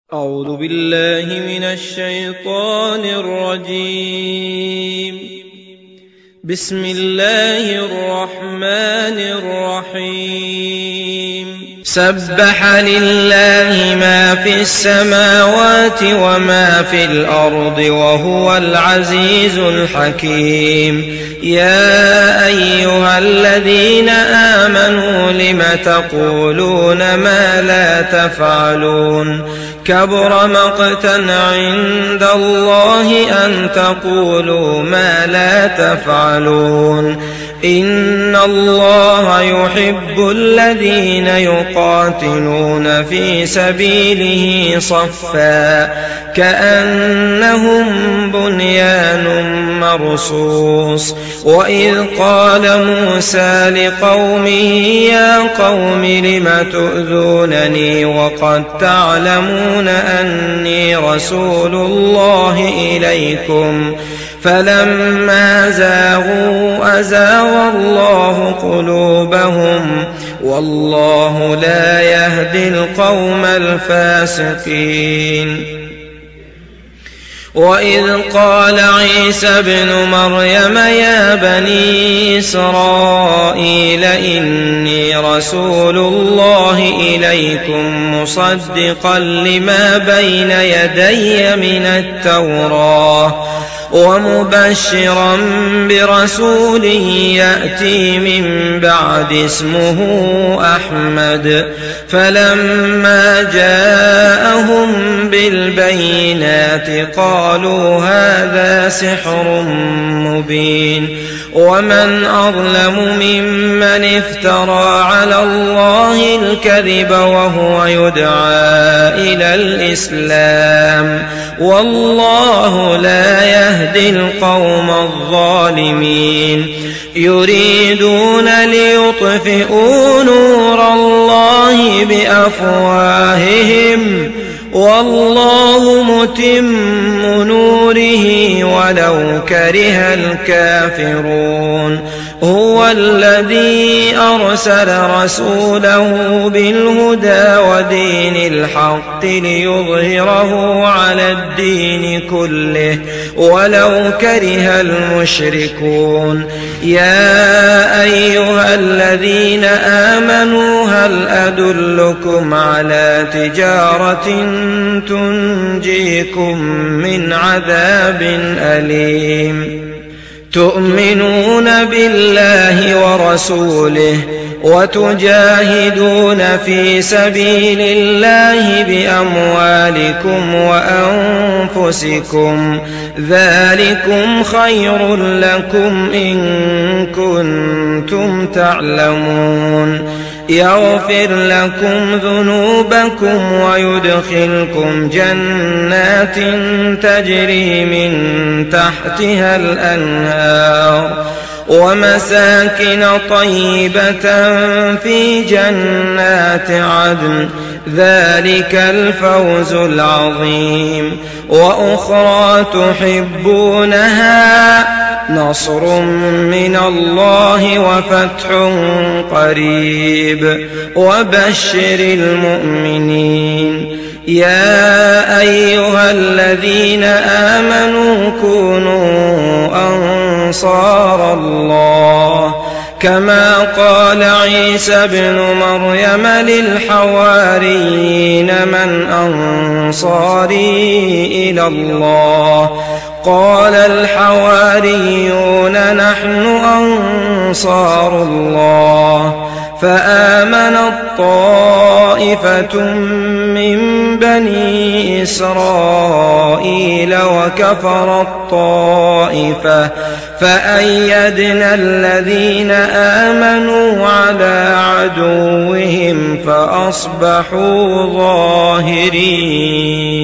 أعوذ بالله من الشيطان الرجيم. بسم الله الرحمن الرحيم. سبح لله ما في السماوات وما في الأرض وهو العزيز الحكيم. يا أيها الذين آمنوا لم تقولون ما لا تفعلون؟ كبر مقتا عند الله أن تقولوا ما لا تفعلون. إن الله يحب الذين يقاتلون في سبيله صفا كأنهم بنيان مرصوص. وإذ قال موسى لقومه يا قوم لم تؤذونني وقد تعلمون أني رسول الله إليكم فلما زاغوا أزاغ الله قلوبهم والله لا يهدي القوم الفاسقين. وإذ قال عيسى ابن مريم يا بني إسرائيل إني رسول الله إليكم مصدقا لما بين يدي من التوراة ومبشرا برسول يأتي من بعد اسمه أحمد. فلما جاءهم بالبينات قالوا هذا سحر مبين. ومن أظلم ممن افترى على الله الكذب وهو يدعى إلى الإسلام والله لا يهدي القوم الظالمين. يريدون ليطفئوا نور الله بأفواههم والله متم نوره ولو كره الكافرون. هو الذي أرسل رسوله بالهدى ودين الحق ليظهره على الدين كله ولو كره المشركون. يا أيها الذين آمنوا هل أدلكم على تجارة تنجيكم من عذاب أليم؟ تؤمنون بالله ورسوله وتجاهدون في سبيل الله بأموالكم وأنفسكم ذلكم خير لكم إن كنتم تعلمون. يغفر لكم ذنوبكم ويدخلكم جنات تجري من تحتها الأنهار ومساكن طيبة في جنات عدن ذلك الفوز العظيم. وأخرى تحبونها نصر من الله وفتح قريب وبشر المؤمنين. يا أيها الذين آمنوا كونوا أنصار الله كما قال عيسى ابن مريم للحواريين من أنصاري إلى الله؟ قال الحواريون نحن أنصار الله. فآمنت طائفة من بني إسرائيل وكفرت طائفة فأيدنا الذين آمنوا على عدوهم فأصبحوا ظاهرين.